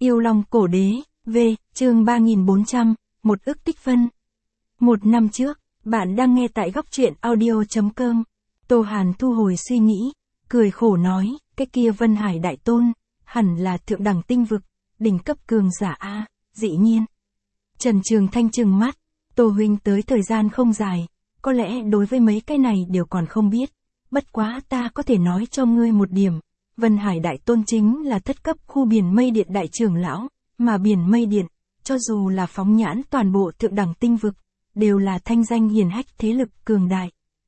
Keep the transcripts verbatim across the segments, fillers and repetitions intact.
Yêu Long Cổ Đế, V, chương ba nghìn bốn trăm, một ức tích phân. Một năm trước, bạn đang nghe tại góc truyện audio chấm com. Tô Hàn thu hồi suy nghĩ, cười khổ nói, cái kia Vân Hải Đại Tôn, hẳn là thượng đẳng tinh vực, đỉnh cấp cường giả A, dĩ nhiên. Trần Trường Thanh trừng mắt, Tô huynh tới thời gian không dài, có lẽ đối với mấy cái này đều còn không biết, bất quá ta có thể nói cho ngươi một điểm. Vân Hải Đại Tôn chính là thất cấp khu Biển Mây Điện đại trưởng lão, mà Biển Mây Điện, cho dù là phóng nhãn toàn bộ thượng đẳng tinh vực, đều là thanh danh hiển hách thế lực cường đại.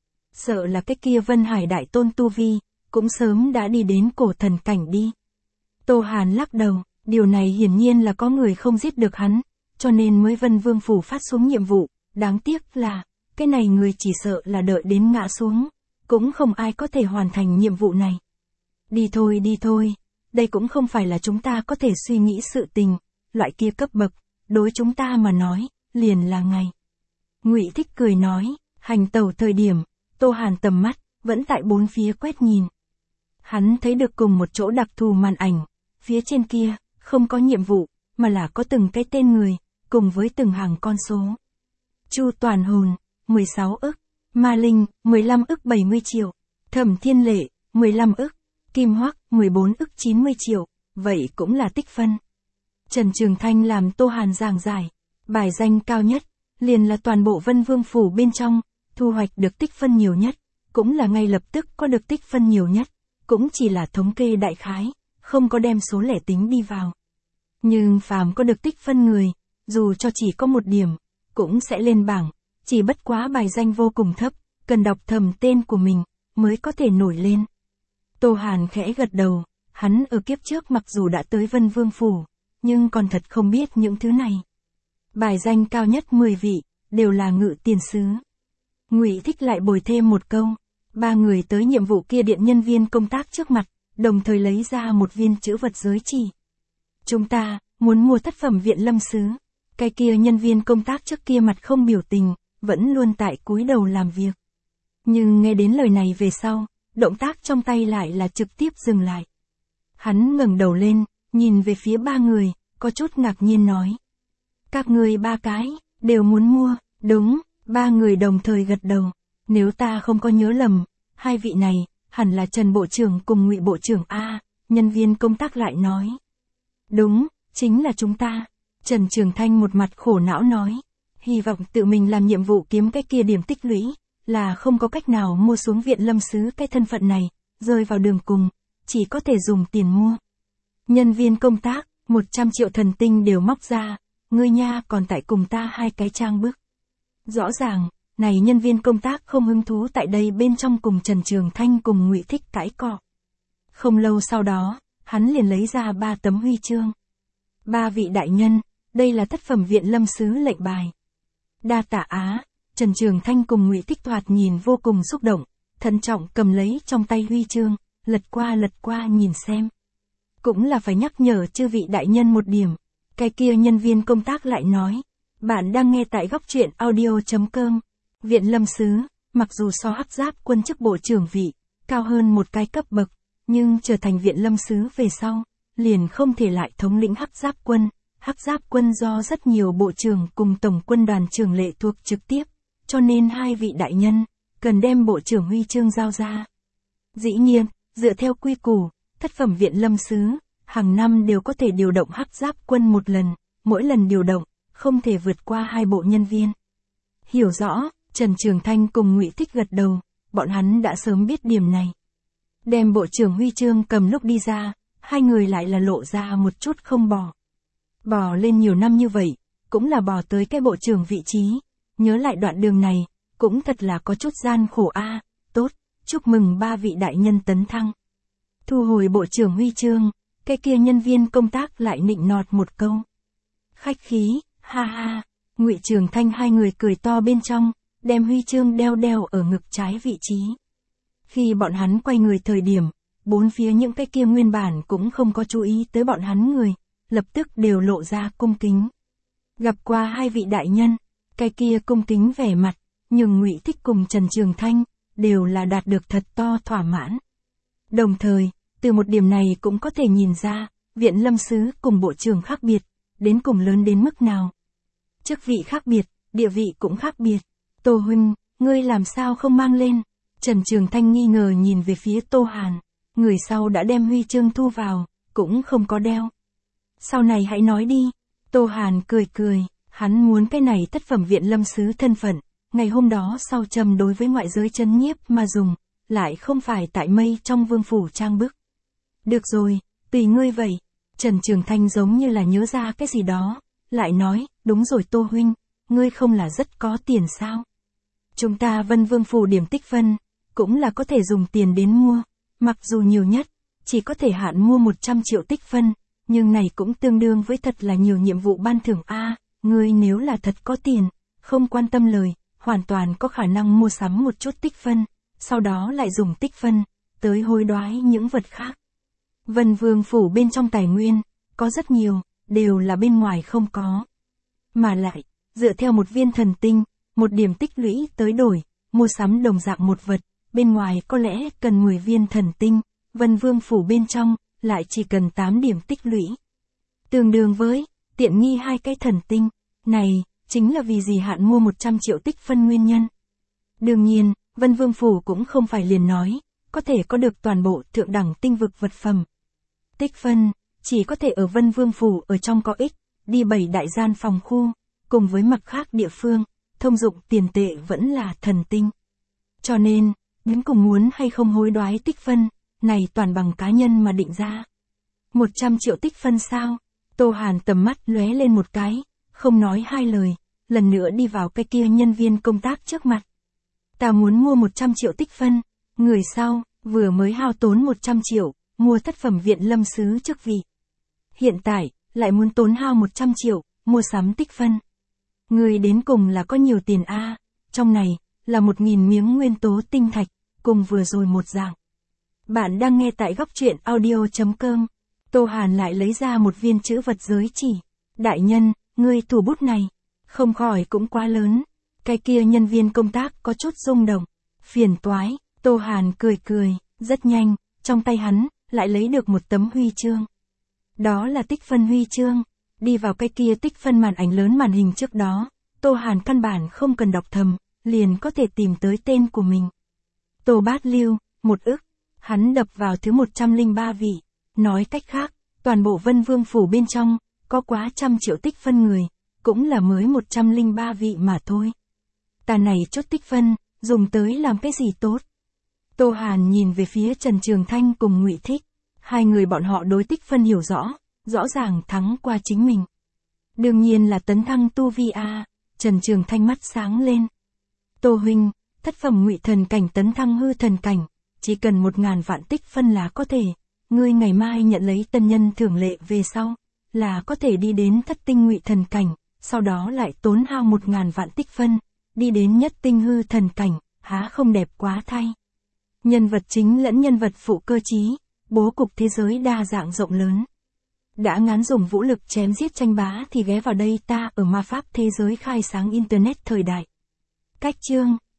Sợ là cái kia Vân Hải Đại Tôn tu vi, cũng sớm đã đi đến cổ thần cảnh đi. Tô Hàn lắc đầu, điều này hiển nhiên là có người không giết được hắn, cho nên mới Vân Vương Phủ phát xuống nhiệm vụ, đáng tiếc là, cái này người chỉ sợ là đợi đến ngã xuống, cũng không ai có thể hoàn thành nhiệm vụ này. Đi thôi đi thôi, đây cũng không phải là chúng ta có thể suy nghĩ sự tình, loại kia cấp bậc, đối chúng ta mà nói, liền là ngày. Ngụy Thích cười nói, hành tẩu thời điểm, Tô Hàn tầm mắt, vẫn tại bốn phía quét nhìn. Hắn thấy được cùng một chỗ đặc thù màn ảnh, phía trên kia, không có nhiệm vụ, mà là có từng cái tên người, cùng với từng hàng con số. Chu Toàn Hồn, mười sáu ức, Ma Linh, mười lăm ức bảy mươi triệu, Thẩm Thiên Lệ, mười lăm ức, Kim Hoắc, mười bốn ức chín mươi triệu, vậy cũng là tích phân. Trần Trường Thanh làm Tô Hàn giảng giải, bài danh cao nhất, liền là toàn bộ Vân Vương Phủ bên trong, thu hoạch được tích phân nhiều nhất, cũng là ngay lập tức có được tích phân nhiều nhất, cũng chỉ là thống kê đại khái, không có đem số lẻ tính đi vào. Nhưng phàm có được tích phân người, dù cho chỉ có một điểm, cũng sẽ lên bảng, chỉ bất quá bài danh vô cùng thấp, cần đọc thầm tên của mình, mới có thể nổi lên. Tô Hàn khẽ gật đầu, hắn ở kiếp trước mặc dù đã tới Vân Vương Phủ, nhưng còn thật không biết những thứ này. Bài danh cao nhất mười vị, đều là ngự tiền sứ. Ngụy Thích lại bồi thêm một câu, ba người tới nhiệm vụ kia điện nhân viên công tác trước mặt, đồng thời lấy ra một viên chữ vật giới chỉ. Chúng ta, muốn mua thất phẩm viện lâm sứ. Cái kia nhân viên công tác trước kia mặt không biểu tình, vẫn luôn tại cúi đầu làm việc. Nhưng nghe đến lời này về sau, động tác trong tay lại là trực tiếp dừng lại. Hắn ngẩng đầu lên, nhìn về phía ba người, có chút ngạc nhiên nói. Các người ba cái, đều muốn mua, đúng, ba người đồng thời gật đầu. Nếu ta không có nhớ lầm, hai vị này, hẳn là Trần Bộ trưởng cùng Ngụy Bộ trưởng A, nhân viên công tác lại nói. Đúng, chính là chúng ta. Trần Trường Thanh một mặt khổ não nói. Hy vọng tự mình làm nhiệm vụ kiếm cái kia điểm tích lũy, là không có cách nào mua xuống viện lâm sứ cái thân phận này, rơi vào đường cùng, chỉ có thể dùng tiền mua. Nhân viên công tác, một trăm triệu thần tinh đều móc ra, ngươi nha còn tại cùng ta hai cái trang bức. Rõ ràng, này nhân viên công tác không hứng thú tại đây bên trong cùng Trần Trường Thanh cùng Ngụy Thích cãi cọ. Không lâu sau đó, hắn liền lấy ra ba tấm huy chương. Ba vị đại nhân, đây là thất phẩm viện lâm sứ lệnh bài. Đa tạ Á. Trần Trường Thanh cùng Ngụy Thích thoạt nhìn vô cùng xúc động, thận trọng cầm lấy trong tay huy chương, lật qua lật qua nhìn xem. Cũng là phải nhắc nhở chư vị đại nhân một điểm, cái kia nhân viên công tác lại nói, bạn đang nghe tại góc truyện audio chấm com. Viện lâm sứ, mặc dù so Hắc Giáp Quân chức bộ trưởng vị, cao hơn một cái cấp bậc, nhưng trở thành viện lâm sứ về sau, liền không thể lại thống lĩnh Hắc Giáp Quân. Hắc Giáp Quân do rất nhiều bộ trưởng cùng tổng quân đoàn trưởng lệ thuộc trực tiếp, cho nên hai vị đại nhân, cần đem bộ trưởng huy chương giao ra. Dĩ nhiên, dựa theo quy củ, thất phẩm viện lâm sứ, hàng năm đều có thể điều động Hắc Giáp Quân một lần, mỗi lần điều động, không thể vượt qua hai bộ nhân viên. Hiểu rõ, Trần Trường Thanh cùng Ngụy Thích gật đầu, bọn hắn đã sớm biết điểm này. Đem bộ trưởng huy chương cầm lúc đi ra, hai người lại là lộ ra một chút không bỏ. Bò lên nhiều năm như vậy, cũng là bò tới cái bộ trưởng vị trí. Nhớ lại đoạn đường này, cũng thật là có chút gian khổ a. Tốt, chúc mừng ba vị đại nhân tấn thăng. Thu hồi bộ trưởng huy chương, cái kia nhân viên công tác lại nịnh nọt một câu. Khách khí, ha ha. Ngụy Trường Thanh hai người cười to bên trong, đem huy chương đeo đeo ở ngực trái vị trí. Khi bọn hắn quay người thời điểm, bốn phía những cái kia nguyên bản cũng không có chú ý tới bọn hắn người, lập tức đều lộ ra cung kính. Gặp qua hai vị đại nhân, cái kia cung kính vẻ mặt, nhưng Ngụy Thích cùng Trần Trường Thanh, đều là đạt được thật to thỏa mãn. Đồng thời, từ một điểm này cũng có thể nhìn ra, Viện Lâm Sứ cùng bộ trưởng khác biệt, đến cùng lớn đến mức nào? Chức vị khác biệt, địa vị cũng khác biệt. Tô huynh, ngươi làm sao không mang lên? Trần Trường Thanh nghi ngờ nhìn về phía Tô Hàn. Người sau đã đem huy chương thu vào, cũng không có đeo. Sau này hãy nói đi. Tô Hàn cười cười, hắn muốn cái này thất phẩm Viện Lâm Sứ thân phận, ngày hôm đó sau trầm đối với ngoại giới chấn nhiếp mà dùng, lại không phải tại mây trong vương phủ trang bức. Được rồi, tùy ngươi vậy. Trần Trường Thanh giống như là nhớ ra cái gì đó, lại nói, đúng rồi Tô huynh, ngươi không là rất có tiền sao? Chúng ta Vân Vương phủ điểm tích phân, cũng là có thể dùng tiền đến mua, mặc dù nhiều nhất, chỉ có thể hạn mua một trăm triệu tích phân, nhưng này cũng tương đương với thật là nhiều nhiệm vụ ban thưởng a. Ngươi nếu là thật có tiền, không quan tâm lời, hoàn toàn có khả năng mua sắm một chút tích phân, sau đó lại dùng tích phân, tới hối đoái những vật khác. Vân Vương phủ bên trong tài nguyên, có rất nhiều, đều là bên ngoài không có. Mà lại, dựa theo một viên thần tinh, một điểm tích lũy tới đổi, mua sắm đồng dạng một vật, bên ngoài có lẽ cần mười viên thần tinh, Vân Vương phủ bên trong, lại chỉ cần tám điểm tích lũy. Tương đương với, tiện nghi hai cái thần tinh, này, chính là vì gì hạn mua một trăm triệu tích phân nguyên nhân. Đương nhiên, Vân Vương phủ cũng không phải liền nói, có thể có được toàn bộ thượng đẳng tinh vực vật phẩm. Tích phân, chỉ có thể ở Vân Vương phủ ở trong có ích, đi bảy đại gian phòng khu, cùng với mặt khác địa phương, thông dụng tiền tệ vẫn là thần tinh. Cho nên, đến cùng muốn hay không hối đoái tích phân, này toàn bằng cá nhân mà định ra. một trăm triệu tích phân sao? Tô Hàn tầm mắt lóe lên một cái, không nói hai lời, lần nữa đi vào cái kia nhân viên công tác trước mặt. Ta muốn mua một trăm triệu tích phân, người sau, vừa mới hao tốn một trăm triệu, mua thất phẩm Viện Lâm Sứ chức vị. Hiện tại, lại muốn tốn hao một trăm triệu, mua sắm tích phân. Người đến cùng là có nhiều tiền a, trong này, là một nghìn miếng nguyên tố tinh thạch, cùng vừa rồi một dạng. Bạn đang nghe tại góc truyện audio chấm com. Tô Hàn lại lấy ra một viên chữ vật giới chỉ. Đại nhân, ngươi thủ bút này, không khỏi cũng quá lớn. Cái kia nhân viên công tác có chút rung động. Phiền toái, Tô Hàn cười cười, rất nhanh, trong tay hắn, lại lấy được một tấm huy chương. Đó là tích phân huy chương. Đi vào cái kia tích phân màn ảnh lớn màn hình trước đó, Tô Hàn căn bản không cần đọc thầm, liền có thể tìm tới tên của mình. Tô Bát Lưu, một ức. Hắn đập vào thứ một trăm lẻ ba vị. Nói cách khác, toàn bộ Vân Vương phủ bên trong, có quá trăm triệu tích phân người, cũng là mới một trăm lẻ ba vị mà thôi. Ta này chốt tích phân, dùng tới làm cái gì tốt? Tô Hàn nhìn về phía Trần Trường Thanh cùng Ngụy Thích. Hai người bọn họ đối tích phân hiểu rõ, rõ ràng thắng qua chính mình. Đương nhiên là tấn thăng tu vi a. Trần Trường Thanh mắt sáng lên. Tô huynh, thất phẩm Ngụy thần cảnh tấn thăng hư thần cảnh, chỉ cần một ngàn vạn tích phân là có thể. Ngươi ngày mai nhận lấy tân nhân thưởng lệ về sau, là có thể đi đến thất tinh Ngụy thần cảnh, sau đó lại tốn hao một ngàn vạn tích phân, đi đến nhất tinh hư thần cảnh, há không đẹp quá thay. Nhân vật chính lẫn nhân vật phụ cơ trí, bố cục thế giới đa dạng rộng lớn. Đã ngán dùng vũ lực chém giết tranh bá thì ghé vào đây ta ở ma pháp thế giới khai sáng internet thời đại. Cách chương